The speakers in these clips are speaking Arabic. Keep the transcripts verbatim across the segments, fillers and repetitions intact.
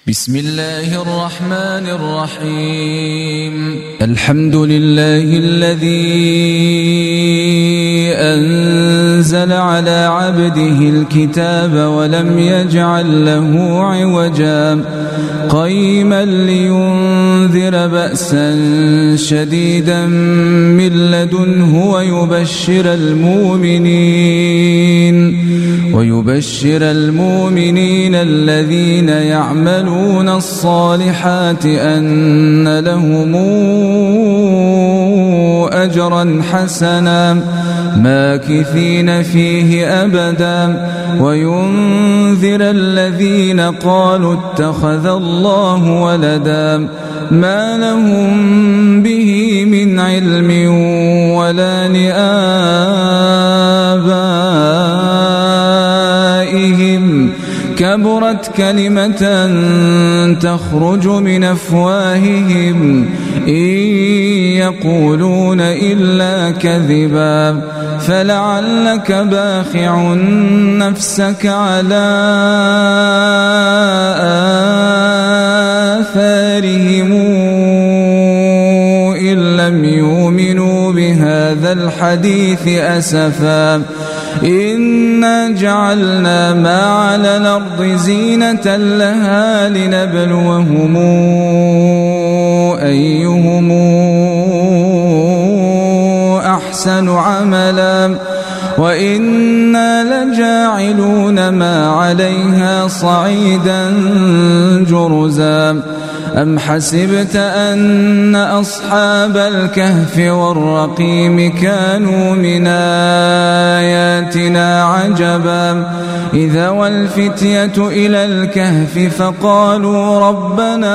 بسم الله الرحمن الرحيم الحمد لله الذي أنزل على عبده الكتاب ولم يجعل له عوجا قيما لينذر بأسا شديدا من لدنه ويبشر المؤمنين ويبشر المؤمنين الذين يعملون الصالحات أن لهم أجرا حسنا ماكثين فيه أبدا وينذر الذين قالوا اتخذ الله ولدا ما لهم به من علم ولا لآبائهم كبرت كلمة تخرج من أفواههم إن يقولون إلا كذبا فلعلك باخع نفسك على آثارهم إن لم يؤمنوا بهذا الحديث أسفا إنا جعلنا ما على الأرض زينة لها لنبلوهم أيهم أحسن عملا وإنا لجاعلون ما عليها صعيدا جرزا أم حسبت أن أصحاب الكهف والرقيم كانوا من آياتنا عجبا إذا والفتية إلى الكهف فقالوا ربنا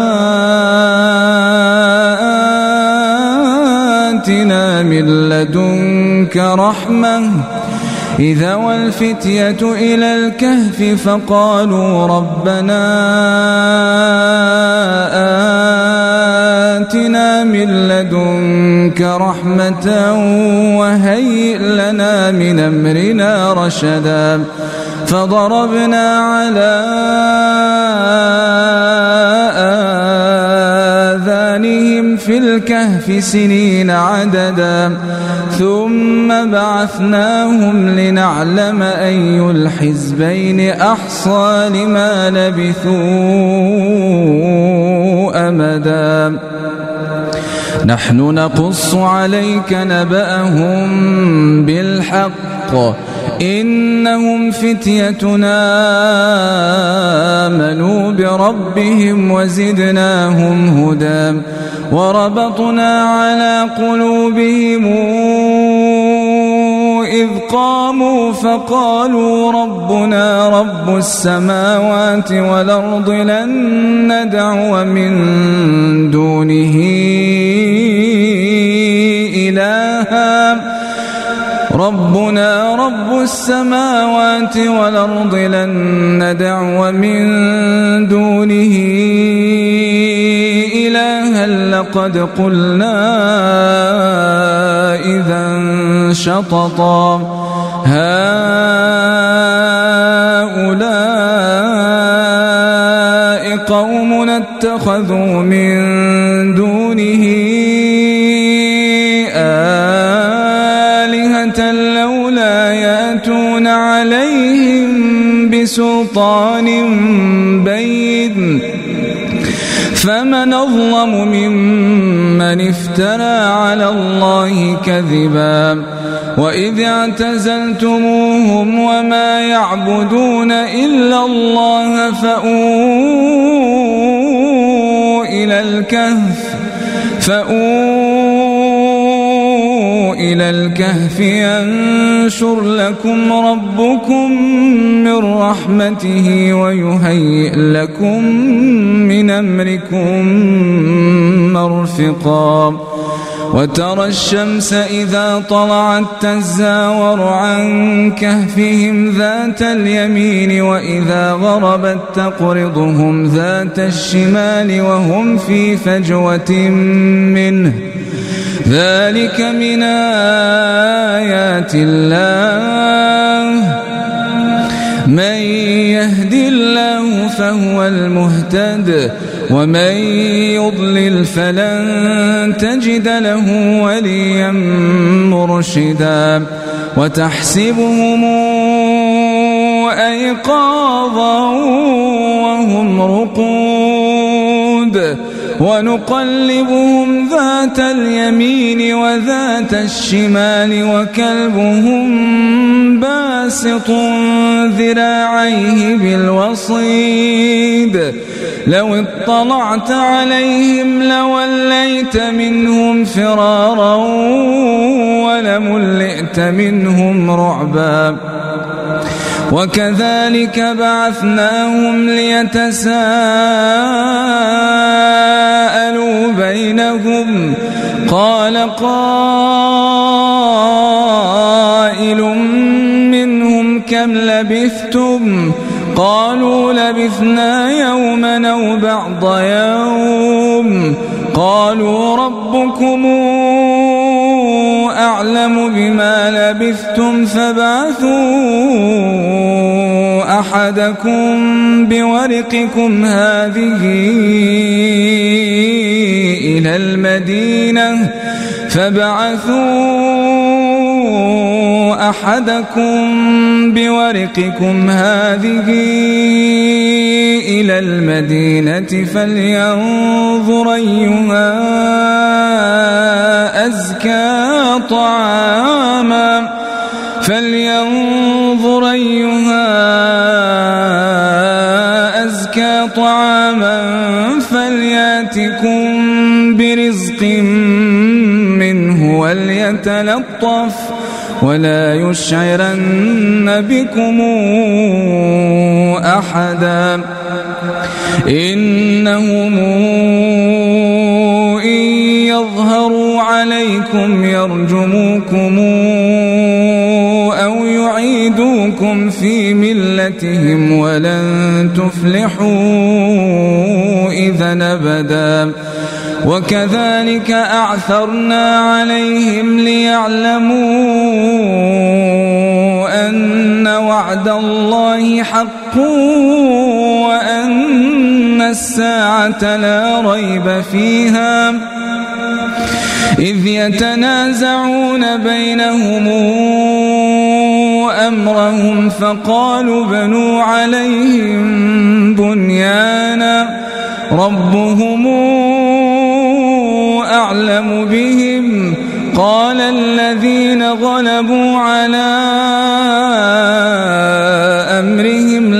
آتنا من لدنك رحمة إذا والفتية إلى الكهف فقالوا ربنا آتنا من لدنك رحمة وهيئ لنا من أمرنا رشدا فضربنا على آذانهم في الكهف سنين عددا ثم بعثناهم لنعلم أي الحزبين أحصى لما لبثوا أمدا نحن نقص عليك نبأهم بالحق إنهم فتيتنا آمنوا بربهم وزدناهم هدى وربطنا على قلوبهم إذ قاموا فقالوا ربنا رب السماوات والأرض لن ندعو من دونه إلها ربنا رب السماوات والأرض لن ندعو من دونه إلها لقد قلنا إذا شططا هؤلاء قوم اتخذوا من دونه آلهة لولا يأتون عليهم بسلطان بين فمن أظلم ممن افترى على الله كذبا وإذ اعتزلتموهم وما يعبدون إلا الله فأووا إلى الكهف فأووا إلى الكهف ينشر لكم ربكم من رحمته ويهيئ لكم من أمركم مرفقا وترى الشمس إذا طلعت تزاور عن كهفهم ذات اليمين وإذا غربت تقرضهم ذات الشمال وهم في فجوة منه ذلك من آيات الله من يهد الله فهو المهتد ومن يضلل فلن تجد له وليا مرشدا وتحسبهم أيقاظا وهم رقود ونقلبهم ذات اليمين وذات الشمال وكلبهم باسط ذراعيه بالوصيد لو اطلعت عليهم لوليت منهم فرارا ولملئت منهم رعبا وكذلك بعثناهم ليتساءلوا بينهم قال قائل منهم كم لبثتم قالوا لبثنا يوما أو بعض يوم قالوا ربكم أعلم بما لبثتم فابعثوا أحدكم بورقكم هذه إلى المدينة فابعثوا أحدكم بورقكم هذه إلى المدينة فلينظر أيها أزكى طعاما فلينظر أيها أزكى طعاما فلياتكم برزق منه وليتلطف ولا يشعرن بكم أحدا إنهم إن يظهروا عليكم يرجموكم أو يعيدوكم في ملتهم ولن تفلحوا إذا أبدا وكذلك أعثرنا عليهم ليعلموا أن وعد الله حق وأن الساعة لا ريب فيها إذ يتنازعون بينهم أمرهم فقالوا بنوا عليهم بنيانا ربهم أعلم بهم قال الذين غلبوا على أمرهم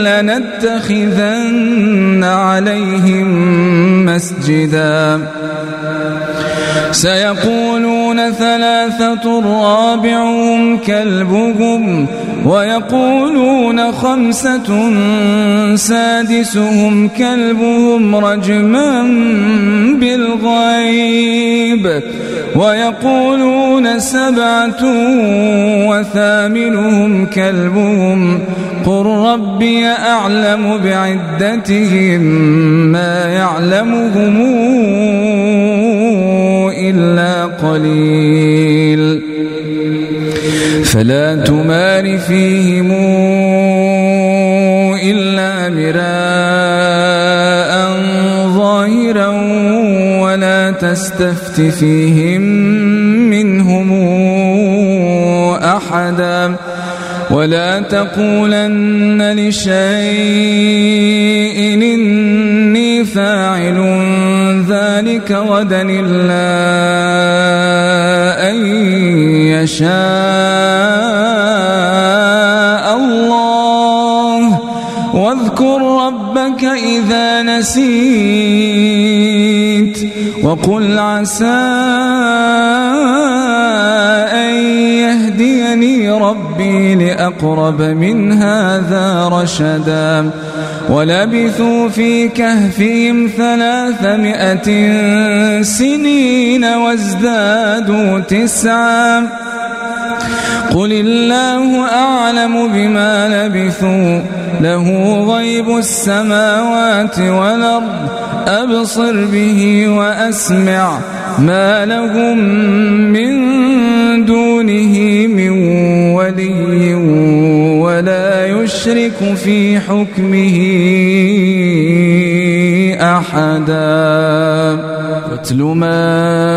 لنتخذن عليهم مسجدا سيقولون ثلاثة رابعهم كلبهم ويقولون خمسة سادسهم كلبهم رجما بالغيب ويقولون سبعة وثامنهم كلبهم قل ربي أعلم بعدتهم ما يعلمهم إلا قليل فلا تمار فيهم إلا مراء ظاهرا ولا تستفت فيهم منهم أحدا ولا تقولن لشيء إني فاعل ذلك غدا إلا أن يشاء الله واذكر ربك إذا نسيت وقل عسى أن يهديني ربي لأقرب من هذا رشدا ولبثوا في كهفهم ثلاثمائة سنين وازدادوا تسعا قل الله أعلم بما لبثوا له غيب السماوات والأرض أبصر به وأسمع ما لهم من دونه من ولي ولا يشرك يشرك في حكمه أحدا واتل ما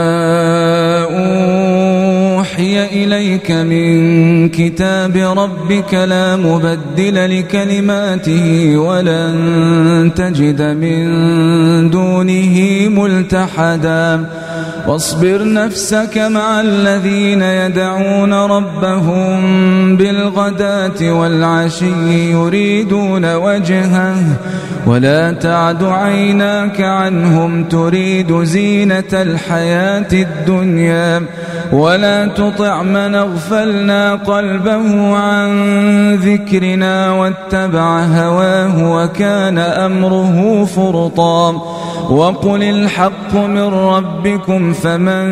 أوحي إليك من كتاب ربك لا مبدل لكلماته ولن تجد من دونه ملتحدا واصبر نفسك مع الذين يدعون ربهم بالغداة والعشي يريدون وجهه ولا تعد عيناك عنهم تريد زينة الحياة الدنيا ولا تطع من اغفلنا قلبه عن ذكرنا واتبع هواه وكان أمره فرطا وقل الحق من ربكم فمن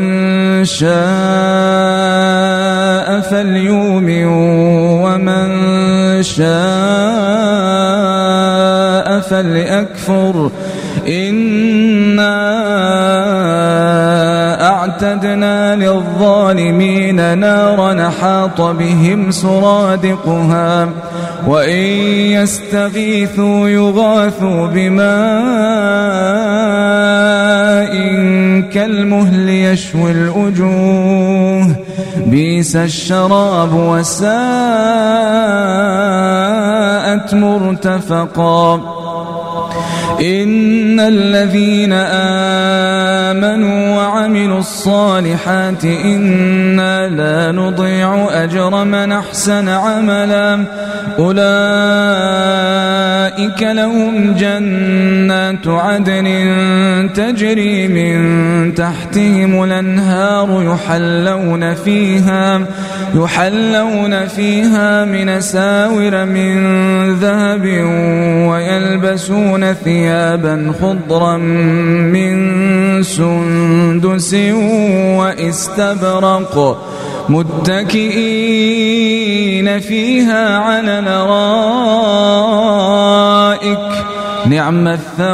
شاء فليؤمن ومن شاء فليكفر إنا أعتدنا للظالمين نارا حاط بهم سرادقها وإن يستغيثوا يغاثوا بماء كالمهل يشوي الوجوه بئس الشراب وساءت مرتفقا إن الذين آمنوا وعملوا الصالحات إنا لا نضيع أجر من أحسن عملا أولئك لهم جنات عدن تجري من تحتهم الأنهار يحلون فيها يحلون فيها من أساور من ذهب ويلبسون ثيابا خضرا من سندس واستبرق متكئين فيها على الأرائك نعم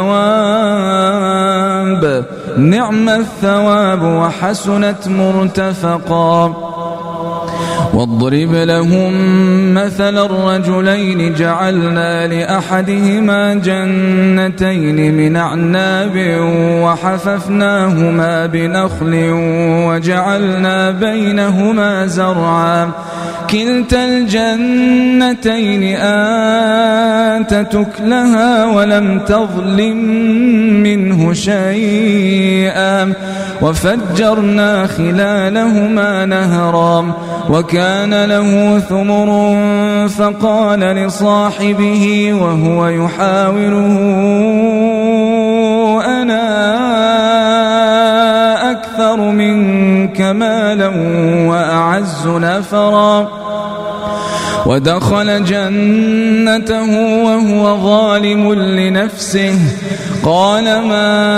الثواب نعم الثواب وحسنت مرتفقا واضرب لهم مثل الرجلين جعلنا لأحدهما جنتين من أعناب وحففناهما بنخل وجعلنا بينهما زرعا كلتا الجنتين آتت أكلها ولم تظلم منه شيئا وفجرنا خلالهما نهرا وكان له ثمر فقال لصاحبه وهو يحاوره أنا أكثر منك مالا وأعز نفرا ودخل جنته وهو ظالم لنفسه قال ما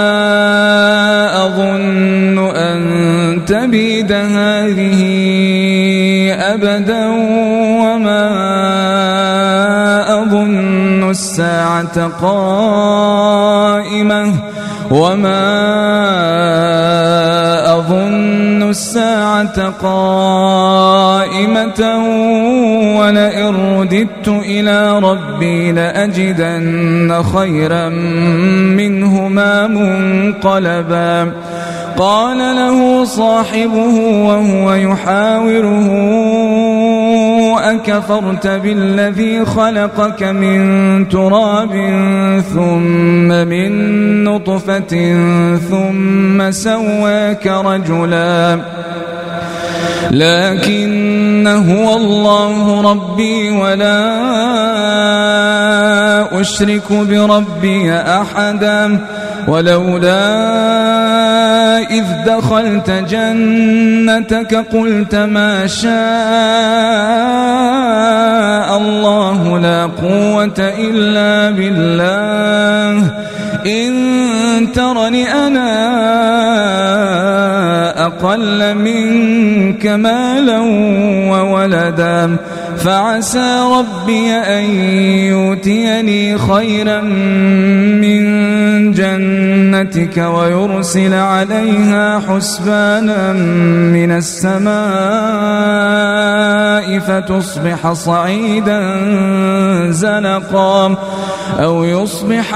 أظن أن تبيد هذه أبدا وما أظن الساعة قائمة وما أظن الساعة قائمة ولئن رددت إلى ربي لأجدن خيرا منهما منقلبا قال له صاحبه وهو يحاوره أكفرت بالذي خلقك من تراب ثم من نطفة ثم سواك رجلا لكن هو الله ربي ولا أشرك بربي أحدا ولولا إذ دخلت جنتك قلت ما شاء الله لا قوة إلا بالله إن ترني أنا أقل منك مالا وولدا فعسى ربي أن يؤتيني خيرا من جنتك ويرسل عليها حسبانا من السماء فتصبح صعيدا زلقا أو يصبح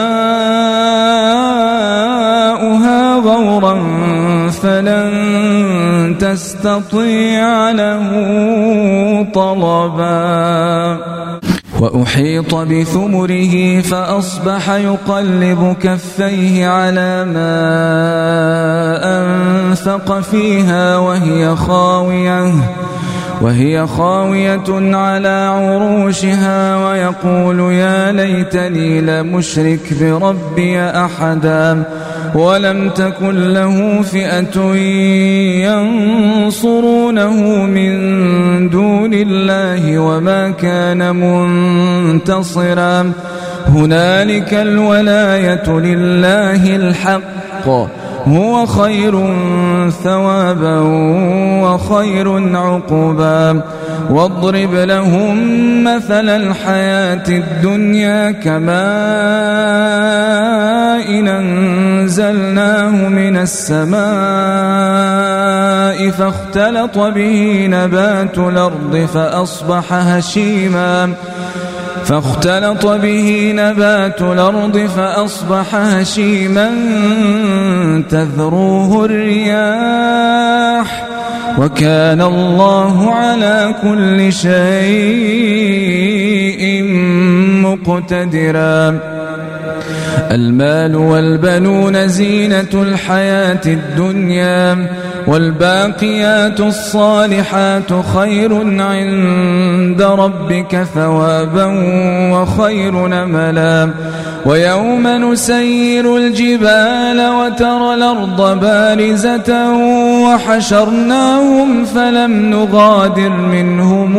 ماؤها غورا فلن تستطيع له طلبا وأحيط بثمره فأصبح يقلب كفيه على ما أنفق فيها وهي خاوية وهي خاوية على عروشها ويقول يا ليتني لمشرك بربي أحدا ولم تكن له فئة ينصرونه من دون الله وما كان منتصرا هنالك الولاية لله الحق هو خير ثوابا وخير عقبا واضرب لهم مثل الحياة الدنيا كماء أنزلناه من السماء فاختلط به نبات الأرض فأصبح هشيما فاختلط به نبات الأرض فأصبح هشيما تذروه الرياح وكان الله على كل شيء مقتدرا المال والبنون زينة الحياة الدنيا والباقيات الصالحات خير عند ربك ثوابا وخير نملا ويوم نسير الجبال وترى الأرض بارزة وحشرناهم فلم نغادر منهم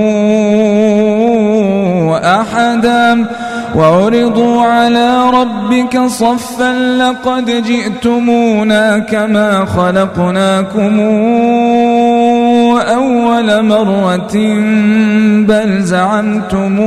أحدا وعرضوا على ربك صفا لقد جئتمونا كما خلقناكم أول مرة بل زعمتم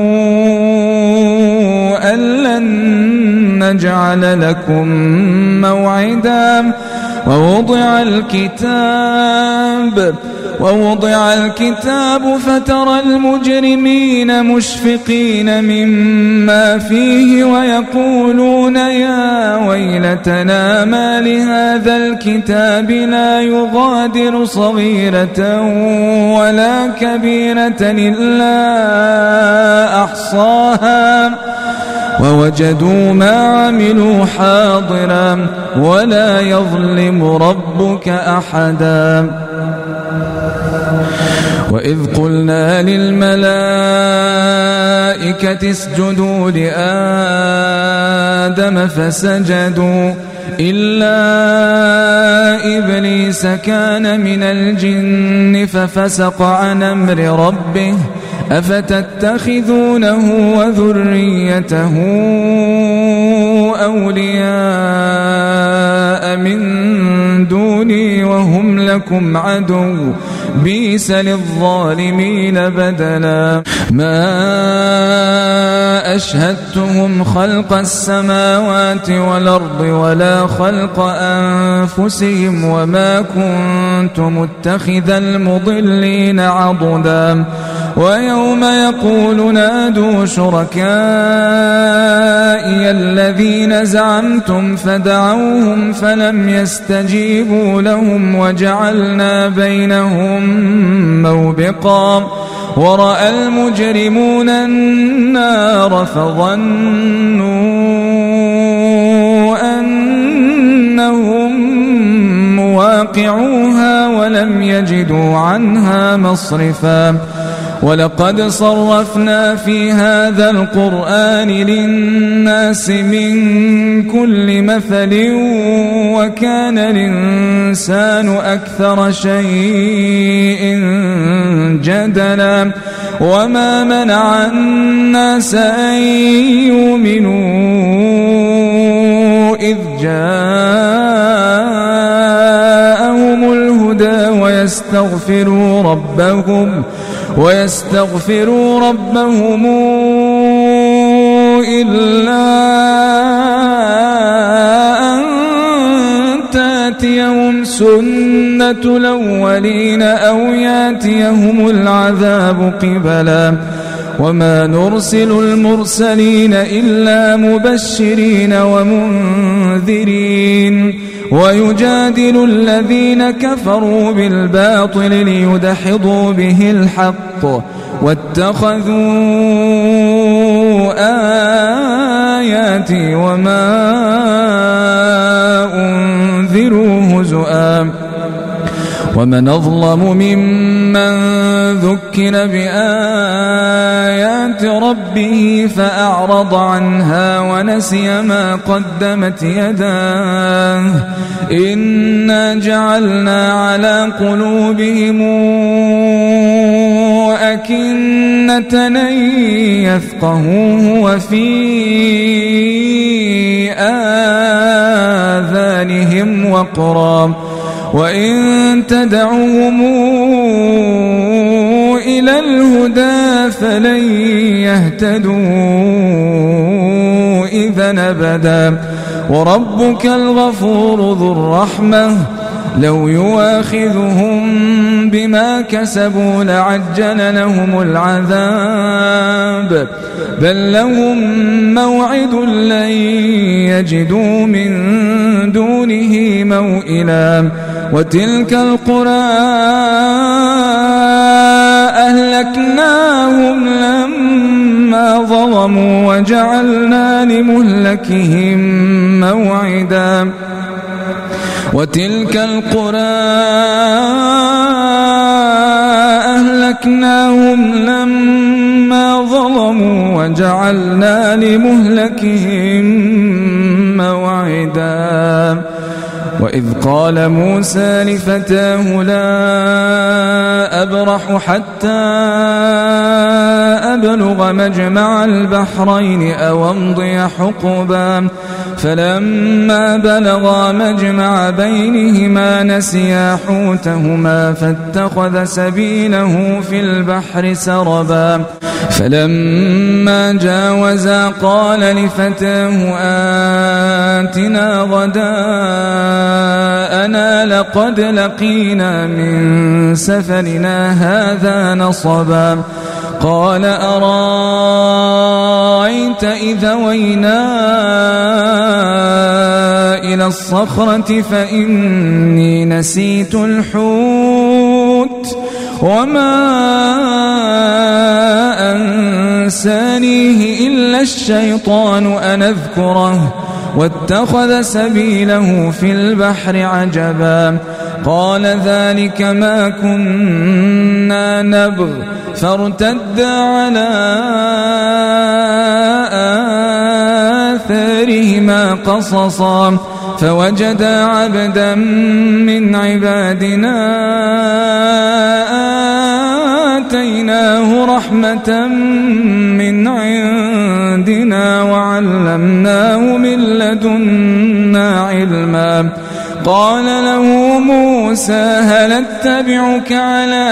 أن لن نجعل لكم موعدا ووضع الكتاب ووضع الكتاب فترى المجرمين مشفقين مما فيه ويقولون يا ويلتنا ما لهذا الكتاب لا يغادر صغيرة ولا كبيرة إلا أحصاها ووجدوا ما عملوا حاضرا ولا يظلم ربك أحدا وإذ قلنا للملائكة اسجدوا لآدم فسجدوا إلا إبليس كان من الجن ففسق عن أمر ربه أفتتخذونه وذريته أولياء من دوني وهم لكم عدو بئس للظالمين بدلا ما أشهدتهم خلق السماوات والأرض ولا خلق أنفسهم وما كنت متخذ المضلين عضدا ويوم يقول نادوا شركائي الذين زعمتم فدعوهم فلم يستجيبوا لهم وجعلنا بينهم موبقا ورأى المجرمون النار فظنوا أنهم مواقعوها ولم يجدوا عنها مصرفا ولقد صرفنا في هذا القرآن للناس من كل مثل وكان الإنسان أكثر شيء جدلا وما منع الناس أن يؤمنوا إذ جاءهم الهدى ويستغفروا ربهم ويستغفروا ربهم إلا أن تأتيهم سنة الأولين أو ياتيهم العذاب قبلا وما نرسل المرسلين إلا مبشرين ومنذرين ويجادل الذين كفروا بالباطل ليدحضوا به الحق واتخذوا آياتي وما أنذروا هزؤا ومن أظلم ممن ذكر بآيات ربه فأعرض عنها ونسي ما قدمت يداه إنا جعلنا على قلوبهم أكنة أن يفقهوه وفي آذانهم وقرا وإن تدعوهم إلى الهدى فلن يهتدوا إذا أبدا وربك الغفور ذو الرحمة لو يواخذهم بما كسبوا لعجل لهم العذاب بل لهم موعد لن يجدوا من دونه موئلا وتلك القرى أهلكناهم لما ظلموا وجعلنا لمهلكهم موعدا وتلك القرى أهلكناهم لما ظلموا وجعلنا لمهلكهم موعدا وإذ قال موسى لفتاه لا أبرح حتى أبلغ مجمع البحرين أو أمضي حقبا فلما بلغا مجمع بينهما نسيا حوتهما فاتخذ سبيله في البحر سربا فلما جاوزا قال لفتاه آتنا غداءنا لقد لقينا من سفرنا هذا نصبا قال أرأيت إذا وينا إلى الصخرة فإني نسيت الحوت وما أنسانيه إلا الشيطان أن أذكره واتخذ سبيله في البحر عجبا قال ذلك ما كنا نبغ فارتدا على آثارهما قصصا فوجدا عبدا من عبادنا آتيناه رحمة من عندنا وعلمناه من لدنا علما قال له موسى هل اتبعك على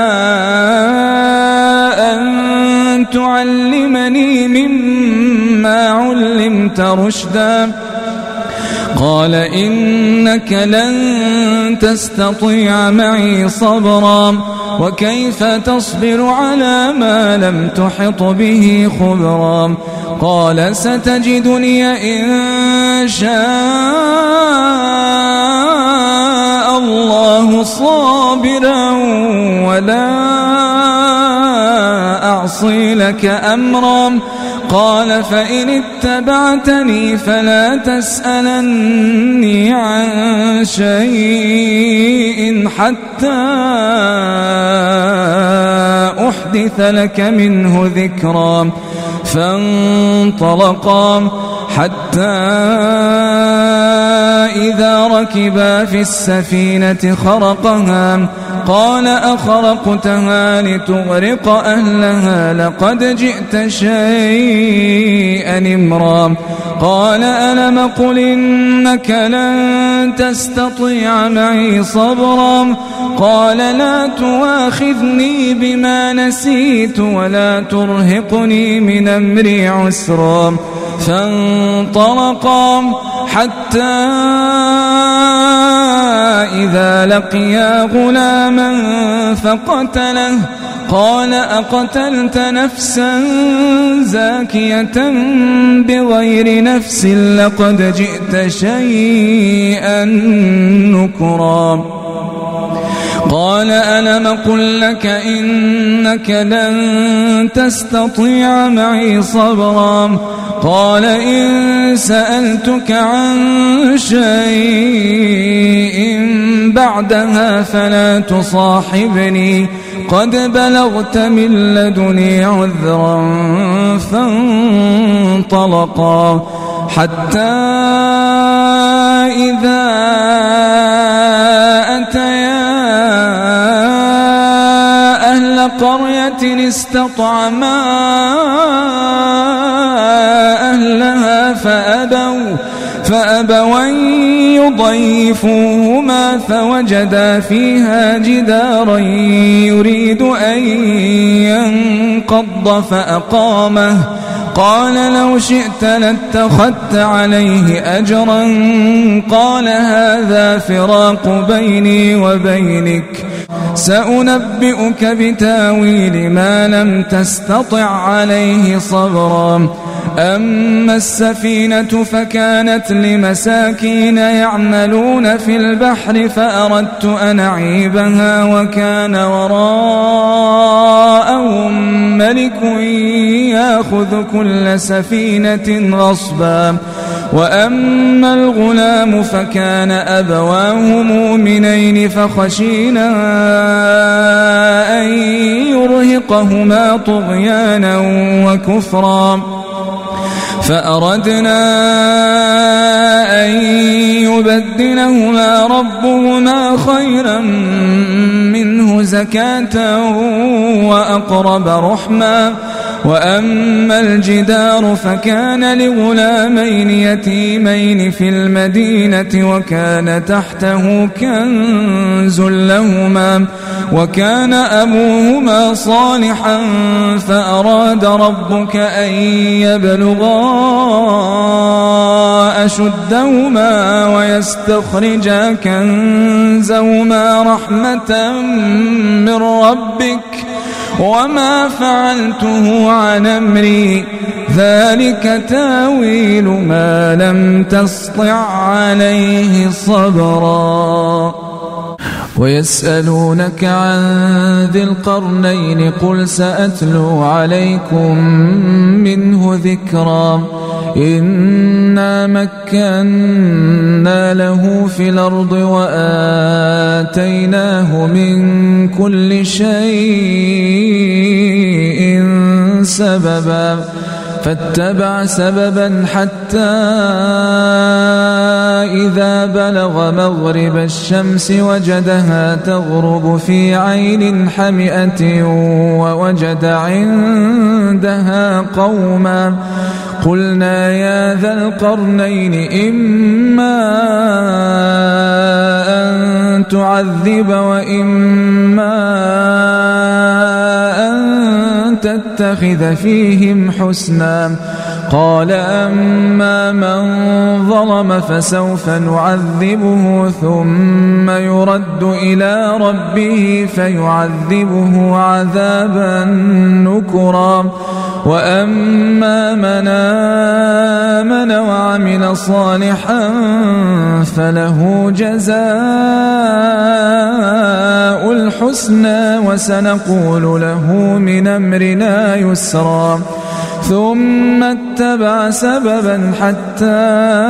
أن تعلمني مما علمت رشدا قال إنك لن تستطيع معي صبرا وكيف تصبر على ما لم تحط به خبرا قال ستجدني إن شاء الله صابرا ولا أعصي لك أمرا قال فإن اتبعتني فلا تسألني عن شيء حتى أحدث لك منه ذكرا فانطلقا حتى إذا ركبا في السفينة خرقها قال أخرقتها لتغرق أهلها لقد جئت شيئا إمرا قال ألم قل إنك لن تستطيع معي صبرا قال لا تواخذني بما نسيت ولا ترهقني من أمري عسرا فانطلقا حتى إذا لقيا غلاما فقتله قال أقتلت نفسا زاكية بغير نفس لقد جئت شيئا نكرا قال ألم قل لك إنك لن تستطيع معي صبرا قال إن سألتك عن شيء بعدها فلا تصاحبني قد بلغت من لدني عذرا فانطلقا حتى إذا أتيا أهل قرية استطعما أهلها فأبوا فأبوا أن يضيفوهما فوجدا فيها جدارا يريد أن ينقض فأقامه قال لو شئت لاتخذت عليه أجرا قال هذا فراق بيني وبينك سأنبئك بتاويل ما لم تستطع عليه صبرا أما السفينة فكانت لمساكين يعملون في البحر فأردت أن أعيبها وكان وراءهم ملك يأخذ كل سفينة غصبا وأما الغلام فكان أبواه مؤمنين فخشينا أن يرهقهما طغيانا وكفرا فأردنا أن يبدلهما ربهما خيرا منه زكاة وأقرب رحما وأما الجدار فكان لغلامين يتيمين في المدينة وكان تحته كنز لهما وكان أبوهما صالحا فأراد ربك أن يبلغا أشدهما ويستخرجا كنزهما رحمة من ربك وما فعلته عن أمري ذلك تاويل ما لم تسطع عليه صبرا ويسألونك عن ذي القرنين قل سأتلو عليكم منه ذكرا إنا مكنا له في الأرض وآتيناه من كل شيء سببا فاتبع سببا حتى إذا بلغ مغرب الشمس وجدها تغرب في عين حمئة ووجد عندها قوما قلنا يا ذا القرنين إما أن تعذب وإما أن تتخذ فيهم حسنا قال أما من ظلم فسوف نعذبه ثم يرد إلى ربه فيعذبه عذابا نكرا وأما من آمن وعمل صالحا فله جزاء الحسنى وسنقول له من أمرنا يسرا ثم اتبع سببا حتى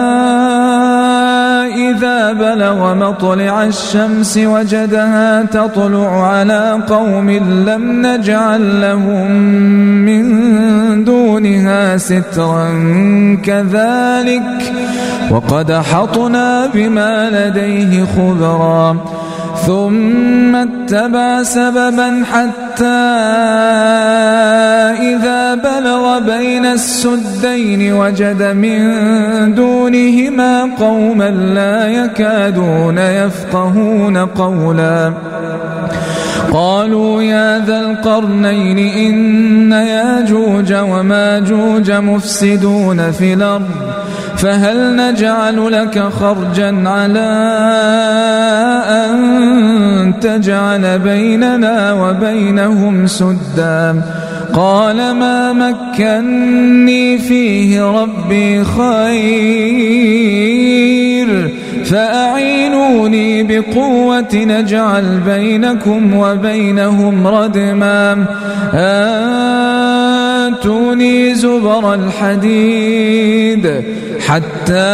إذا بلغ مطلع الشمس وجدها تطلع على قوم لم نجعل لهم من دونها سترا كذلك وقد أحطنا بما لديه خبرا ثم اتبع سببا حتى إذا بلغ بين السدين وجد من دونهما قوما لا يكادون يفقهون قولا قالوا يا ذا القرنين إن ياجوج وماجوج مفسدون في الأرض فهل نجعل لك خرجا على أن تجعل بيننا وبينهم سدا قال ما مكني فيه ربي خير فأعينوني بقوة نجعل بينكم وبينهم ردما آتوني زبر الحديد حتى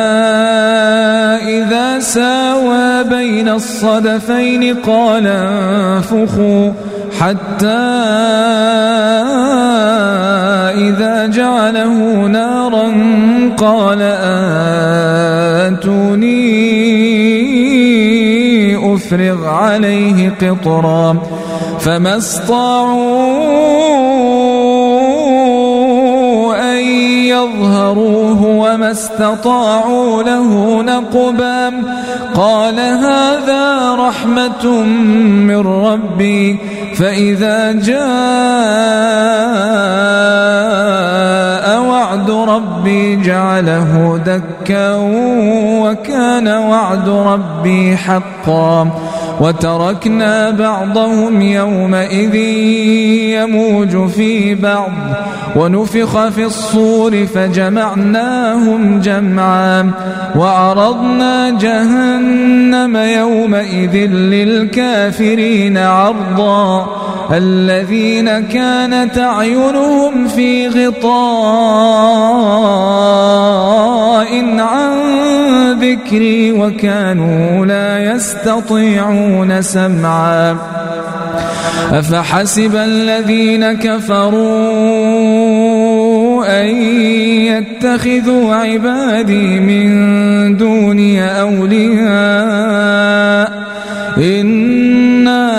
إذا ساوى بين الصدفين قال انفخوا حتى إذا جعله نارا قال آتوني أفرغ عليه قطرا فما استطاعوا أن يظهروه وما استطاعوا له نقبا قال هذا رحمة من ربي فإذا جاء وعد ربي جعله دكا وكان وعد ربي حقا وتركنا بعضهم يومئذ يموج في بعض ونفخ في الصور فجمعناهم جمعا وعرضنا جهنم يومئذ للكافرين عرضا الذين كانت أعينهم في غطاء عن ذكري وكانوا لا يستطيعون سمعا أفحسب الذين كفروا أن يتخذوا عبادي من دوني أولياء إنا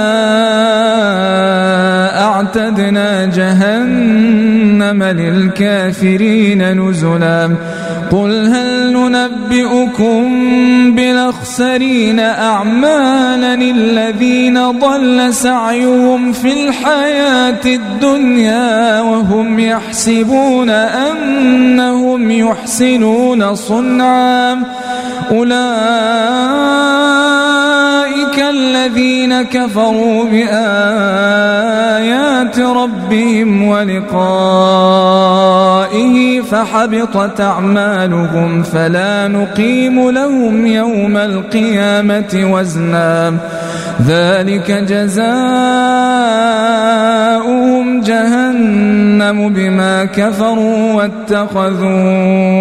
أعتدنا جهنم للكافرين نزلا قل هل ننبئكم بالأخسرين أعمالا الذين ضل سعيهم في الحياة الدنيا وهم يحسبون أنهم يحسنون صنعا أولئك الذين كفروا بآيات ربهم ولقائه فحبطت أعمالهم فلا نقيم لهم يوم القيامة وزنا ذلك جزاؤهم جهنم بما كفروا واتخذوا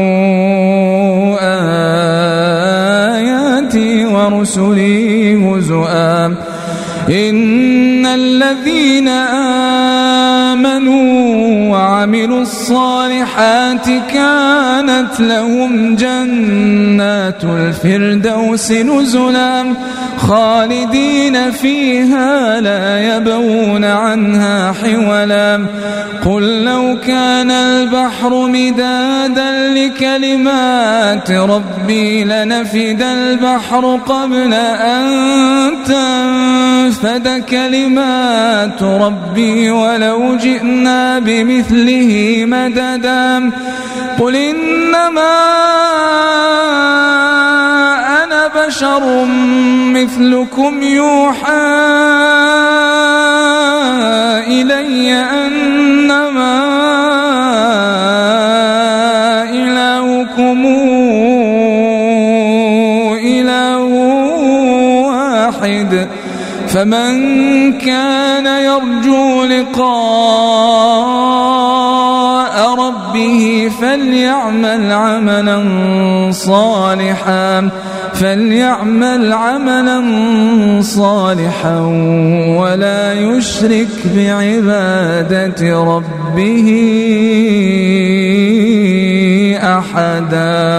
آياتي ورسلي هزؤا إن الذين آمنوا وعملوا الصالحات كانت لهم جنات الفردوس نزلا خالدين فيها لا يبغون عنها حولا قل لو كان البحر مدادا لكلمات ربي لنفد البحر قبل أن تنفد كلمات ربي ولو جئنا بمثله مددا قل إنما أنا بشر مثلكم يوحى إلي أنما إلهكم إله واحد فمن كان يرجو لقاء ربه فليعمل عملا صالحا فليعمل عملا صالحا ولا يشرك بعبادة ربه أحدا.